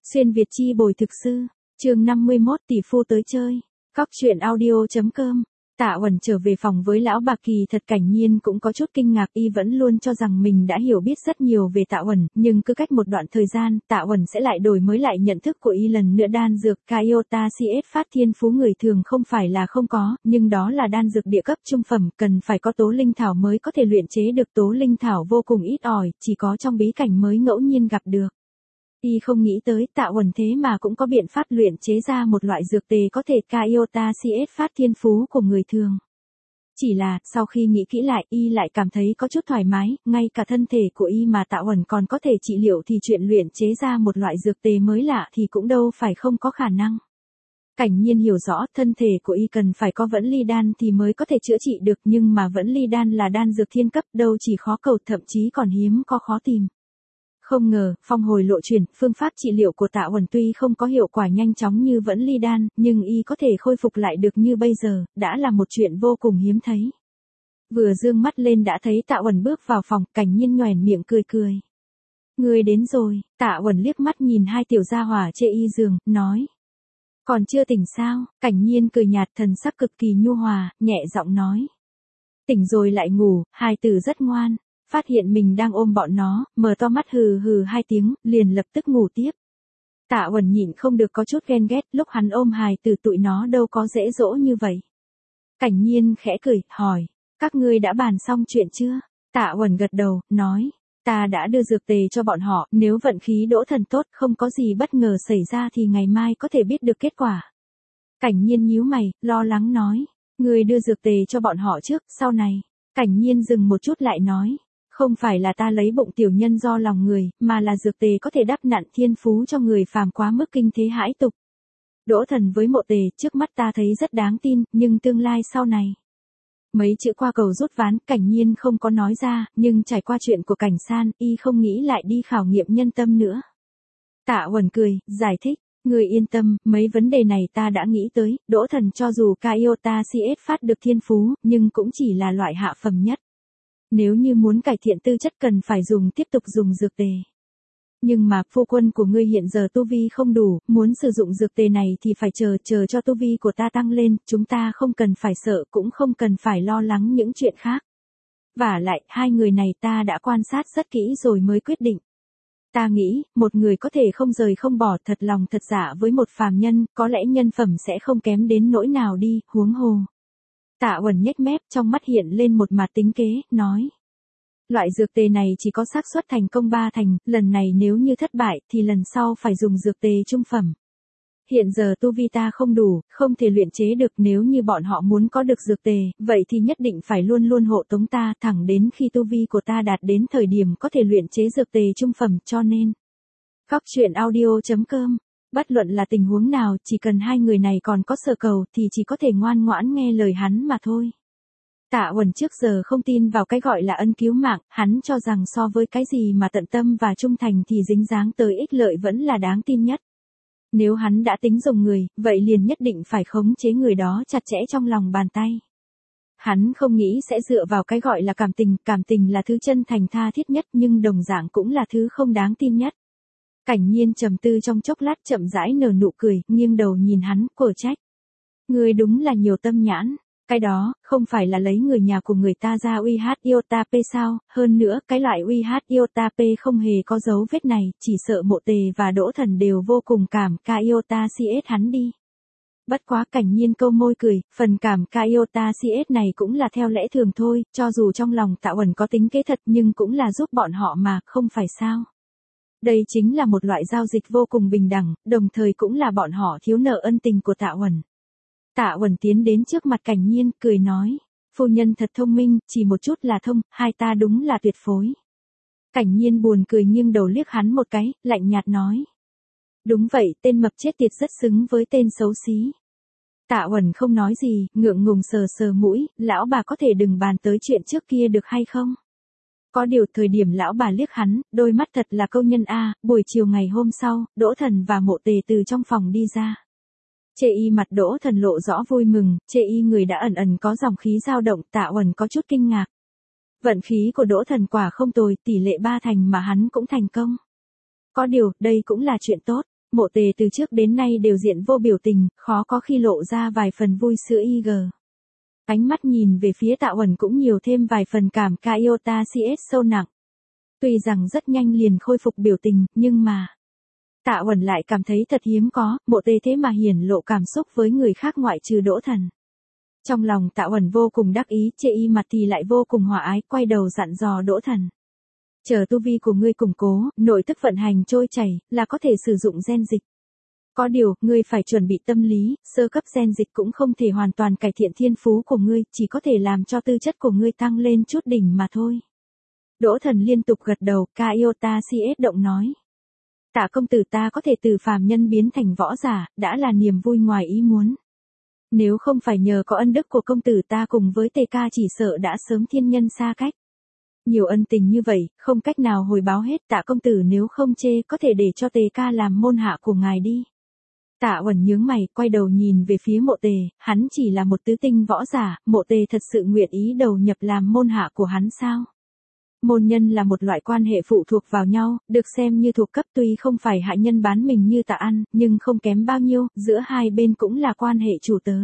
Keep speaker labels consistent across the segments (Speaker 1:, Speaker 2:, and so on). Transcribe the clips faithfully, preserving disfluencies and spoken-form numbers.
Speaker 1: Xuyên Việt chi bồi thực sư, chương năm mươi mốt tỷ phu tới chơi, Cóc truyện audio.com. Tạ Uẩn trở về phòng với lão bà Kỳ thật Cảnh Nhiên cũng có chút kinh ngạc, y vẫn luôn cho rằng mình đã hiểu biết rất nhiều về Tạ Uẩn, nhưng cứ cách một đoạn thời gian, Tạ Uẩn sẽ lại đổi mới lại nhận thức của y lần nữa. Đan dược Kaiota xê ét phát thiên phú người thường không phải là không có, nhưng đó là đan dược địa cấp trung phẩm, cần phải có tố linh thảo mới có thể luyện chế được, tố linh thảo vô cùng ít ỏi, chỉ có trong bí cảnh mới ngẫu nhiên gặp được. Y không nghĩ tới Tạ Uẩn thế mà cũng có biện pháp luyện chế ra một loại dược tề có thể Kaiota xê ét phát thiên phú của người thường. Chỉ là, sau khi nghĩ kỹ lại, y lại cảm thấy có chút thoải mái, ngay cả thân thể của y mà Tạ Uẩn còn có thể trị liệu thì chuyện luyện chế ra một loại dược tề mới lạ thì cũng đâu phải không có khả năng. Cảnh Nhiên hiểu rõ thân thể của y cần phải có vẫn ly đan thì mới có thể chữa trị được, nhưng mà vẫn ly đan là đan dược thiên cấp, đâu chỉ khó cầu thậm chí còn hiếm có khó tìm. Không ngờ, phong hồi lộ chuyển, phương pháp trị liệu của Tạ Uẩn tuy không có hiệu quả nhanh chóng như vẫn ly đan, nhưng y có thể khôi phục lại được như bây giờ, đã là một chuyện vô cùng hiếm thấy. Vừa dương mắt lên đã thấy Tạ Uẩn bước vào phòng, Cảnh Nhiên nhoẻn miệng cười cười. Người đến rồi, Tạ Uẩn liếc mắt nhìn hai tiểu gia hỏa chê y giường, nói. Còn chưa tỉnh sao? Cảnh Nhiên cười nhạt, thần sắc cực kỳ nhu hòa, nhẹ giọng nói. Tỉnh rồi lại ngủ, hai tử rất ngoan. Phát hiện mình đang ôm bọn nó, mở to mắt hừ hừ hai tiếng, liền lập tức ngủ tiếp. Tạ Uẩn nhịn không được có chút ghen ghét, lúc hắn ôm hài từ tụi nó đâu có dễ dỗ như vậy. Cảnh Nhiên khẽ cười, hỏi, các ngươi đã bàn xong chuyện chưa? Tạ Uẩn gật đầu, nói, ta đã đưa dược tề cho bọn họ, nếu vận khí đỗ thần tốt không có gì bất ngờ xảy ra thì ngày mai có thể biết được kết quả. Cảnh Nhiên nhíu mày, lo lắng nói, ngươi đưa dược tề cho bọn họ trước, sau này. Cảnh Nhiên dừng một chút lại nói. Không phải là ta lấy bụng tiểu nhân do lòng người, mà là dược tề có thể đắp nặn thiên phú cho người phàm quá mức kinh thế hãi tục. Đỗ thần với mộ tề trước mắt ta thấy rất đáng tin, nhưng tương lai sau này. Mấy chữ qua cầu rút ván, Cảnh Nhiên không có nói ra, nhưng trải qua chuyện của Cảnh San, y không nghĩ lại đi khảo nghiệm nhân tâm nữa. Tạ Uẩn cười, giải thích, người yên tâm, mấy vấn đề này ta đã nghĩ tới, Đỗ thần cho dù Kaiota xê ét phát được thiên phú, nhưng cũng chỉ là loại hạ phẩm nhất. Nếu như muốn cải thiện tư chất cần phải dùng tiếp tục dùng dược tề. Nhưng mà phu quân của ngươi hiện giờ tu vi không đủ, muốn sử dụng dược tề này thì phải chờ chờ cho tu vi của ta tăng lên, chúng ta không cần phải sợ cũng không cần phải lo lắng những chuyện khác. Vả lại, hai người này ta đã quan sát rất kỹ rồi mới quyết định. Ta nghĩ, một người có thể không rời không bỏ thật lòng thật dạ với một phàm nhân, có lẽ nhân phẩm sẽ không kém đến nỗi nào đi, huống hồ. Tạ Uẩn nhếch mép, trong mắt hiện lên một mặt tính kế, nói. Loại dược tề này chỉ có xác suất thành công ba thành, lần này nếu như thất bại thì lần sau phải dùng dược tề trung phẩm. Hiện giờ tu vi ta không đủ, không thể luyện chế được, nếu như bọn họ muốn có được dược tề, vậy thì nhất định phải luôn luôn hộ tống ta thẳng đến khi tu vi của ta đạt đến thời điểm có thể luyện chế dược tề trung phẩm, cho nên. Cóc truyện audio.com. Bất luận là tình huống nào, chỉ cần hai người này còn có sở cầu thì chỉ có thể ngoan ngoãn nghe lời hắn mà thôi. Tạ Uẩn trước giờ không tin vào cái gọi là ân cứu mạng, hắn cho rằng so với cái gì mà tận tâm và trung thành thì dính dáng tới ích lợi vẫn là đáng tin nhất. Nếu hắn đã tính dùng người, vậy liền nhất định phải khống chế người đó chặt chẽ trong lòng bàn tay. Hắn không nghĩ sẽ dựa vào cái gọi là cảm tình, cảm tình là thứ chân thành tha thiết nhất nhưng đồng dạng cũng là thứ không đáng tin nhất. Cảnh Nhiên trầm tư trong chốc lát chậm rãi nở nụ cười, nghiêng đầu nhìn hắn, cổ trách. Ngươi đúng là nhiều tâm nhãn, cái đó, không phải là lấy người nhà của người ta ra uy hát iota p sao, hơn nữa, cái loại uy hát iota p không hề có dấu vết này, chỉ sợ mộ tề và Đỗ thần đều vô cùng cảm Kaiota xê ét hắn đi. Bất quá Cảnh Nhiên câu môi cười, phần cảm Kaiota xê ét này cũng là theo lẽ thường thôi, cho dù trong lòng Tạ Uẩn có tính kế thật nhưng cũng là giúp bọn họ mà, không phải sao. Đây chính là một loại giao dịch vô cùng bình đẳng, đồng thời cũng là bọn họ thiếu nợ ân tình của Tạ Uẩn. Tạ Uẩn tiến đến trước mặt Cảnh Nhiên, cười nói, phu nhân thật thông minh, chỉ một chút là thông, hai ta đúng là tuyệt phối. Cảnh Nhiên buồn cười nghiêng đầu liếc hắn một cái, lạnh nhạt nói. Đúng vậy, tên mập chết tiệt rất xứng với tên xấu xí. Tạ Uẩn không nói gì, ngượng ngùng sờ sờ mũi, lão bà có thể đừng bàn tới chuyện trước kia được hay không? Có điều thời điểm lão bà liếc hắn, đôi mắt thật là câu nhân a. Buổi chiều ngày hôm sau, Đỗ thần và mộ tề từ trong phòng đi ra. Chê y mặt Đỗ thần lộ rõ vui mừng, chê y người đã ẩn ẩn có dòng khí dao động, Tạ Uẩn có chút kinh ngạc. Vận khí của Đỗ thần quả không tồi, tỷ lệ ba thành mà hắn cũng thành công. Có điều, đây cũng là chuyện tốt. Mộ Tề từ trước đến nay đều diện vô biểu tình, khó có khi lộ ra vài phần vui sữa i giê. Ánh mắt nhìn về phía Tạ Uẩn cũng nhiều thêm vài phần cảm ca iota xê ét sâu nặng. Tuy rằng rất nhanh liền khôi phục biểu tình, nhưng mà Tạ Uẩn lại cảm thấy thật hiếm có, Mộ Tề thế mà hiển lộ cảm xúc với người khác ngoại trừ Đỗ Thần. Trong lòng Tạ Uẩn vô cùng đắc ý, chê y mặt thì lại vô cùng hòa ái, quay đầu dặn dò Đỗ Thần. Chờ tu vi của ngươi củng cố, nội tức vận hành trôi chảy, là có thể sử dụng gen dịch. Có điều, ngươi phải chuẩn bị tâm lý, sơ cấp gen dịch cũng không thể hoàn toàn cải thiện thiên phú của ngươi, chỉ có thể làm cho tư chất của ngươi tăng lên chút đỉnh mà thôi. Đỗ Thần liên tục gật đầu, ca iota xê ét động nói. Tạ công tử ta có thể từ phàm nhân biến thành võ giả, đã là niềm vui ngoài ý muốn. Nếu không phải nhờ có ân đức của công tử ta cùng với tề ca chỉ sợ đã sớm thiên nhân xa cách. Nhiều ân tình như vậy, không cách nào hồi báo hết, Tạ công tử nếu không chê có thể để cho tề ca làm môn hạ của ngài đi. Tạ Uẩn nhướng mày, quay đầu nhìn về phía Mộ Tề, hắn chỉ là một tứ tinh võ giả, Mộ Tề thật sự nguyện ý đầu nhập làm môn hạ của hắn sao? Môn nhân là một loại quan hệ phụ thuộc vào nhau, được xem như thuộc cấp, tuy không phải hạ nhân bán mình như Tạ An, nhưng không kém bao nhiêu, giữa hai bên cũng là quan hệ chủ tớ.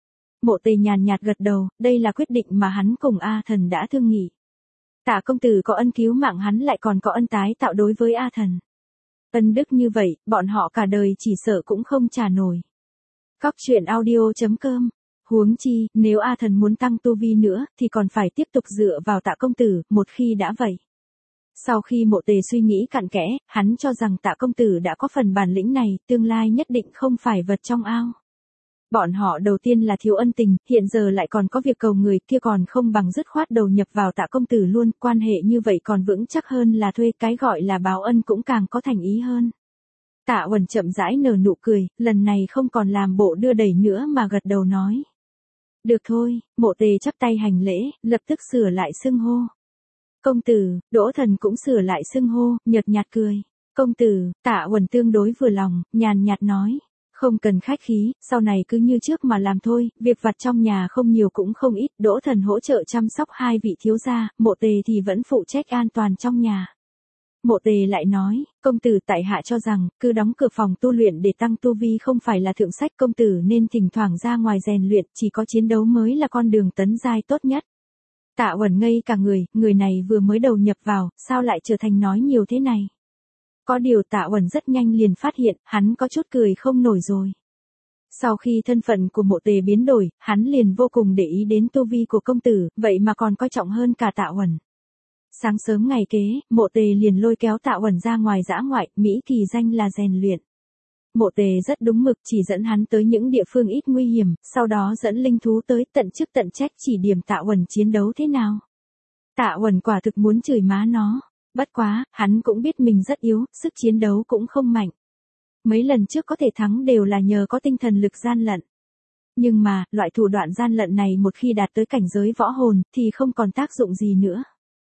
Speaker 1: Mộ Tề nhàn nhạt gật đầu, đây là quyết định mà hắn cùng A Thần đã thương nghị. Tạ công tử có ân cứu mạng hắn lại còn có ân tái tạo đối với A Thần. Ân đức như vậy, bọn họ cả đời chỉ sợ cũng không trả nổi. Cóc truyện audio chấm com. Huống chi, nếu A Thần muốn tăng tu vi nữa, thì còn phải tiếp tục dựa vào Tạ công tử, một khi đã vậy. Sau khi Mộ Tề suy nghĩ cặn kẽ, hắn cho rằng Tạ công tử đã có phần bản lĩnh này, tương lai nhất định không phải vật trong ao. Bọn họ đầu tiên là thiếu ân tình, hiện giờ lại còn có việc cầu người kia, còn không bằng dứt khoát đầu nhập vào Tạ công tử luôn, quan hệ như vậy còn vững chắc hơn là thuê, cái gọi là báo ân cũng càng có thành ý hơn. Tạ Uẩn chậm rãi nở nụ cười, lần này không còn làm bộ đưa đẩy nữa mà gật đầu nói. Được thôi, Mộ Tề chắp tay hành lễ, lập tức sửa lại xưng hô. Công tử, Đỗ Thần cũng sửa lại xưng hô, nhợt nhạt cười. Công tử, Tạ Uẩn tương đối vừa lòng, nhàn nhạt nói. Không cần khách khí, sau này cứ như trước mà làm thôi, việc vặt trong nhà không nhiều cũng không ít, Đỗ Thần hỗ trợ chăm sóc hai vị thiếu gia, Mộ Tề thì vẫn phụ trách an toàn trong nhà. Mộ Tề lại nói, công tử tại hạ cho rằng, cứ đóng cửa phòng tu luyện để tăng tu vi không phải là thượng sách, công tử nên thỉnh thoảng ra ngoài rèn luyện, chỉ có chiến đấu mới là con đường tấn giai tốt nhất. Tạ Uẩn ngây cả người, người này vừa mới đầu nhập vào, sao lại trở thành nói nhiều thế này. Có điều Tạ Uẩn rất nhanh liền phát hiện, hắn có chút cười không nổi rồi. Sau khi thân phận của Mộ Tề biến đổi, hắn liền vô cùng để ý đến tu vi của công tử, vậy mà còn coi trọng hơn cả Tạ Uẩn. Sáng sớm ngày kế, Mộ Tề liền lôi kéo Tạ Uẩn ra ngoài dã ngoại, Mỹ kỳ danh là rèn luyện. Mộ Tề rất đúng mực, chỉ dẫn hắn tới những địa phương ít nguy hiểm, sau đó dẫn linh thú tới tận chức tận trách chỉ điểm Tạ Uẩn chiến đấu thế nào. Tạ Uẩn quả thực muốn chửi má nó. Bất quá, hắn cũng biết mình rất yếu, sức chiến đấu cũng không mạnh. Mấy lần trước có thể thắng đều là nhờ có tinh thần lực gian lận. Nhưng mà, loại thủ đoạn gian lận này một khi đạt tới cảnh giới võ hồn, thì không còn tác dụng gì nữa.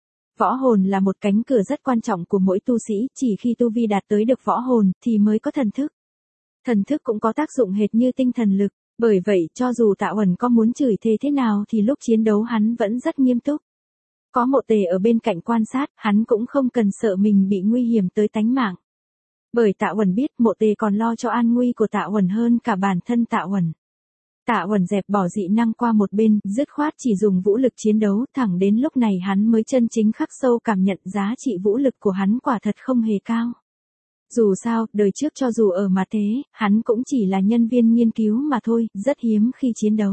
Speaker 1: Võ hồn là một cánh cửa rất quan trọng của mỗi tu sĩ, chỉ khi tu vi đạt tới được võ hồn, thì mới có thần thức. Thần thức cũng có tác dụng hệt như tinh thần lực, bởi vậy cho dù Tạ Uẩn có muốn chửi thề thế nào thì lúc chiến đấu hắn vẫn rất nghiêm túc. Có Mộ Tề ở bên cạnh quan sát, hắn cũng không cần sợ mình bị nguy hiểm tới tánh mạng. Bởi Tạ Uẩn biết Mộ Tề còn lo cho an nguy của Tạ Uẩn hơn cả bản thân Tạ Uẩn. Tạ Uẩn dẹp bỏ dị năng qua một bên, dứt khoát chỉ dùng vũ lực chiến đấu, thẳng đến lúc này hắn mới chân chính khắc sâu cảm nhận giá trị vũ lực của hắn quả thật không hề cao. Dù sao, đời trước cho dù ở mà thế, hắn cũng chỉ là nhân viên nghiên cứu mà thôi, rất hiếm khi chiến đấu.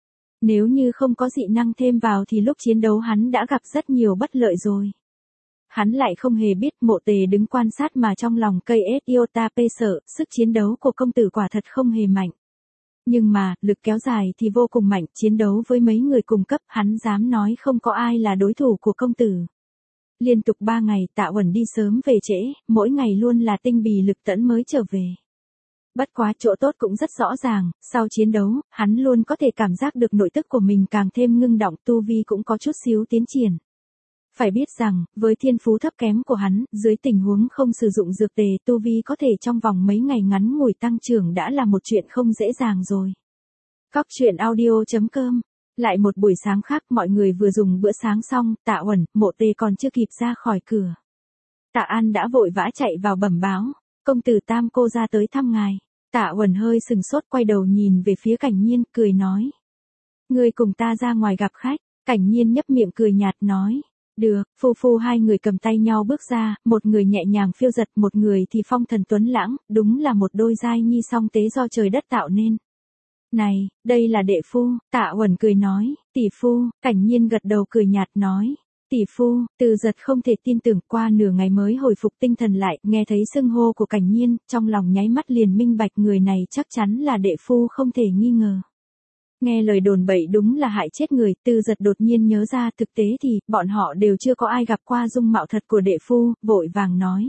Speaker 1: Nếu như không có dị năng thêm vào thì lúc chiến đấu hắn đã gặp rất nhiều bất lợi rồi. Hắn lại không hề biết Mộ Tề đứng quan sát mà trong lòng cây ét iota p sợ, sức chiến đấu của công tử quả thật không hề mạnh. Nhưng mà, lực kéo dài thì vô cùng mạnh, chiến đấu với mấy người cùng cấp, hắn dám nói không có ai là đối thủ của công tử. Liên tục ba ngày Tạ Uẩn đi sớm về trễ, mỗi ngày luôn là tinh bì lực tẫn mới trở về. Bất quá chỗ tốt cũng rất rõ ràng, sau chiến đấu, hắn luôn có thể cảm giác được nội tức của mình càng thêm ngưng động, tu vi cũng có chút xíu tiến triển. Phải biết rằng, với thiên phú thấp kém của hắn, dưới tình huống không sử dụng dược tề, tu vi có thể trong vòng mấy ngày ngắn ngủi tăng trưởng đã là một chuyện không dễ dàng rồi. Cóc truyện audio chấm com. Lại một buổi sáng khác, mọi người vừa dùng bữa sáng xong, Tạ Uẩn, Mộ Tề còn chưa kịp ra khỏi cửa. Tạ An đã vội vã chạy vào bẩm báo. công tử Tam cô ra tới thăm ngài. Tạ Uẩn hơi sừng sốt quay đầu nhìn về phía Cảnh Nhiên, cười nói. Ngươi cùng ta ra ngoài gặp khách. Cảnh Nhiên nhấp miệng cười nhạt nói. Được, phu phu hai người cầm tay nhau bước ra, một người nhẹ nhàng phiêu giật, một người thì phong thần tuấn lãng, đúng là một đôi giai nhi song tế do trời đất tạo nên. Này, đây là đệ phu, Tạ Uẩn cười nói, tỷ phu. Cảnh Nhiên gật đầu cười nhạt nói. Tỷ phu. Từ Giật không thể tin tưởng, qua nửa ngày mới hồi phục tinh thần lại, nghe thấy xưng hô của Cảnh Nhiên, trong lòng nháy mắt liền minh bạch người này chắc chắn là đệ phu không thể nghi ngờ. Nghe lời đồn bậy đúng là hại chết người, Từ Giật đột nhiên nhớ ra thực tế thì, bọn họ đều chưa có ai gặp qua dung mạo thật của đệ phu, vội vàng nói.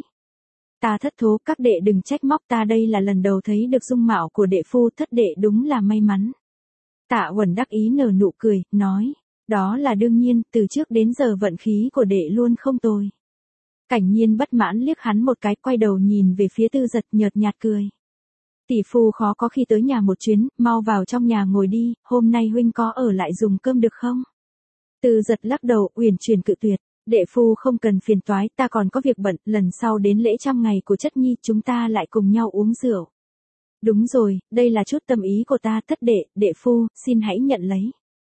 Speaker 1: Ta thất thố, các đệ đừng trách móc, ta đây là lần đầu thấy được dung mạo của đệ phu, thất đệ đúng là may mắn. Tạ Uẩn đắc ý nở nụ cười, nói. Đó là đương nhiên, từ trước đến giờ vận khí của đệ luôn không tồi. Cảnh Nhiên bất mãn liếc hắn một cái, quay đầu nhìn về phía Tư Giật, nhợt nhạt cười. Tỷ phu khó có khi tới nhà một chuyến, mau vào trong nhà ngồi đi, hôm nay huynh có ở lại dùng cơm được không? Tư Giật lắc đầu, uyển chuyển cự tuyệt. Đệ phu không cần phiền toái, ta còn có việc bận, lần sau đến lễ trăm ngày của chất nhi chúng ta lại cùng nhau uống rượu. Đúng rồi, đây là chút tâm ý của ta, thất đệ, đệ phu, xin hãy nhận lấy.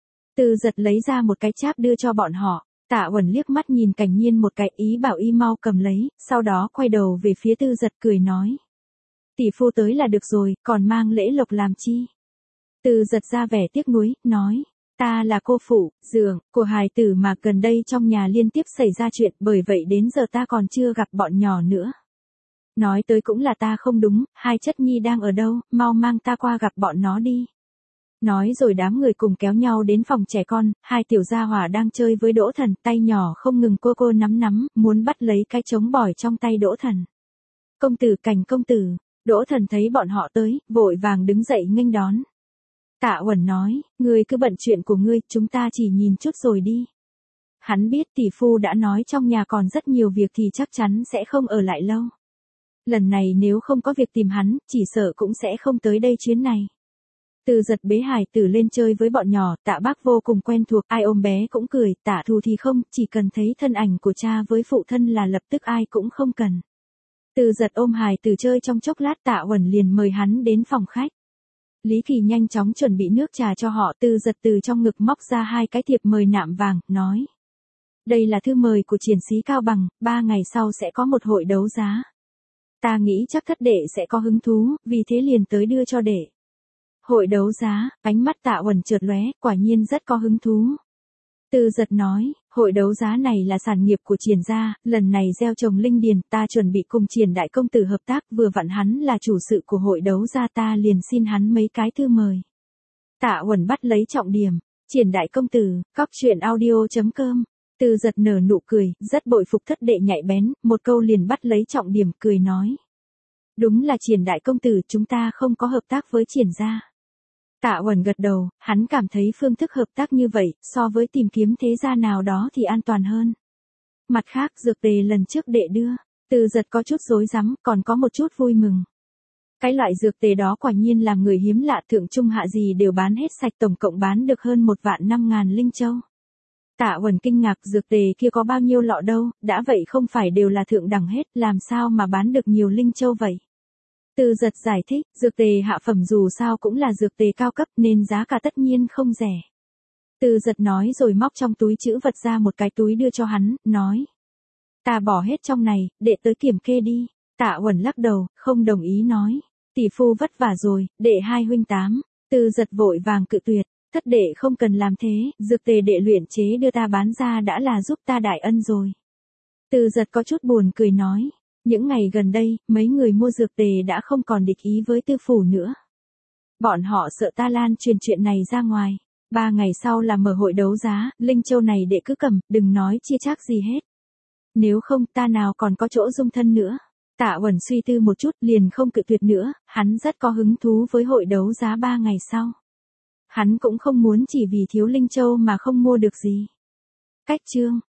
Speaker 1: Từ Giật lấy ra một cái cháp đưa cho bọn họ. Tạ Uẩn liếc mắt nhìn Cảnh Nhiên một cái, ý bảo y mau cầm lấy, sau đó quay đầu về phía Tư Giật cười nói. Tỷ phu tới là được rồi, còn mang lễ lộc làm chi? Từ Giật ra vẻ tiếc nuối, nói. Ta là cô phụ, dượng, của hài tử mà gần đây trong nhà liên tiếp xảy ra chuyện, bởi vậy đến giờ ta còn chưa gặp bọn nhỏ nữa. Nói tới cũng là ta không đúng, hai chất nhi đang ở đâu, mau mang ta qua gặp bọn nó đi. Nói rồi đám người cùng kéo nhau đến phòng trẻ con, hai tiểu gia hỏa đang chơi với Đỗ Thần, tay nhỏ không ngừng cô cô nắm nắm, muốn bắt lấy cái trống bỏi trong tay Đỗ Thần. Công tử, Cảnh công tử. Đỗ Thần thấy bọn họ tới, vội vàng đứng dậy nghênh đón. Tạ Uẩn nói, ngươi cứ bận chuyện của ngươi, chúng ta chỉ nhìn chút rồi đi. Hắn biết tỷ phu đã nói trong nhà còn rất nhiều việc thì chắc chắn sẽ không ở lại lâu. Lần này nếu không có việc tìm hắn, chỉ sợ cũng sẽ không tới đây chuyến này. Từ Giật bế hài tử lên chơi với bọn nhỏ, Tạ Bác vô cùng quen thuộc, ai ôm bé cũng cười, Tạ Thù thì không, chỉ cần thấy thân ảnh của cha với phụ thân là lập tức ai cũng không cần. Từ Giật ôm hài tử chơi trong chốc lát, Tạ Uẩn liền mời hắn đến phòng khách. Lý Kỳ nhanh chóng chuẩn bị nước trà cho họ, Từ Giật từ trong ngực móc ra hai cái thiệp mời nạm vàng, nói. Đây là thư mời của triển sĩ Cao Bằng, ba ngày sau sẽ có một hội đấu giá. Ta nghĩ chắc thất đệ sẽ có hứng thú, vì thế liền tới đưa cho đệ. Hội đấu giá, ánh mắt Tạ Uẩn chợt lóe, quả nhiên rất có hứng thú. Từ Giật nói, hội đấu giá này là sản nghiệp của Triển gia, lần này gieo trồng linh điền, ta chuẩn bị cùng Triển đại công tử hợp tác, vừa vặn hắn là chủ sự của hội đấu giá, ta liền xin hắn mấy cái thư mời. Tạ Uẩn bắt lấy trọng điểm, Triển đại công tử, cóc truyện audio chấm com. Từ Giật nở nụ cười, rất bội phục thất đệ nhạy bén, một câu liền bắt lấy trọng điểm, cười nói. Đúng là Triển đại công tử, chúng ta không có hợp tác với Triển gia. Tạ Uẩn gật đầu, hắn cảm thấy phương thức hợp tác như vậy, so với tìm kiếm thế gia nào đó thì an toàn hơn. Mặt khác, dược tề lần trước đệ đưa, Từ Giật có chút rối rắm, còn có một chút vui mừng. Cái loại dược tề đó quả nhiên làm người hiếm lạ, thượng trung hạ gì đều bán hết sạch, tổng cộng bán được hơn một vạn năm ngàn linh châu. Tạ Uẩn kinh ngạc, dược tề kia có bao nhiêu lọ đâu, đã vậy không phải đều là thượng đẳng hết, làm sao mà bán được nhiều linh châu vậy? Từ Giật giải thích, dược tề hạ phẩm dù sao cũng là dược tề cao cấp nên giá cả tất nhiên không rẻ. Từ Giật nói rồi móc trong túi trữ vật ra một cái túi đưa cho hắn, nói. Ta bỏ hết trong này, đệ tới kiểm kê đi. Tạ Uẩn lắc đầu, không đồng ý nói. Tỷ phu vất vả rồi, đệ hai huynh tám. Từ Giật vội vàng cự tuyệt, thất đệ không cần làm thế, dược tề đệ luyện chế đưa ta bán ra đã là giúp ta đại ân rồi. Từ Giật có chút buồn cười nói. Những ngày gần đây, mấy người mua dược tề đã không còn địch ý với Tư phủ nữa. Bọn họ sợ ta lan truyền chuyện này ra ngoài. Ba ngày sau là mở hội đấu giá, linh châu này đệ cứ cầm, đừng nói chia chác gì hết. Nếu không ta nào còn có chỗ dung thân nữa. Tạ Uẩn suy tư một chút liền không cự tuyệt nữa, hắn rất có hứng thú với hội đấu giá ba ngày sau. Hắn cũng không muốn chỉ vì thiếu linh châu mà không mua được gì. Cách chương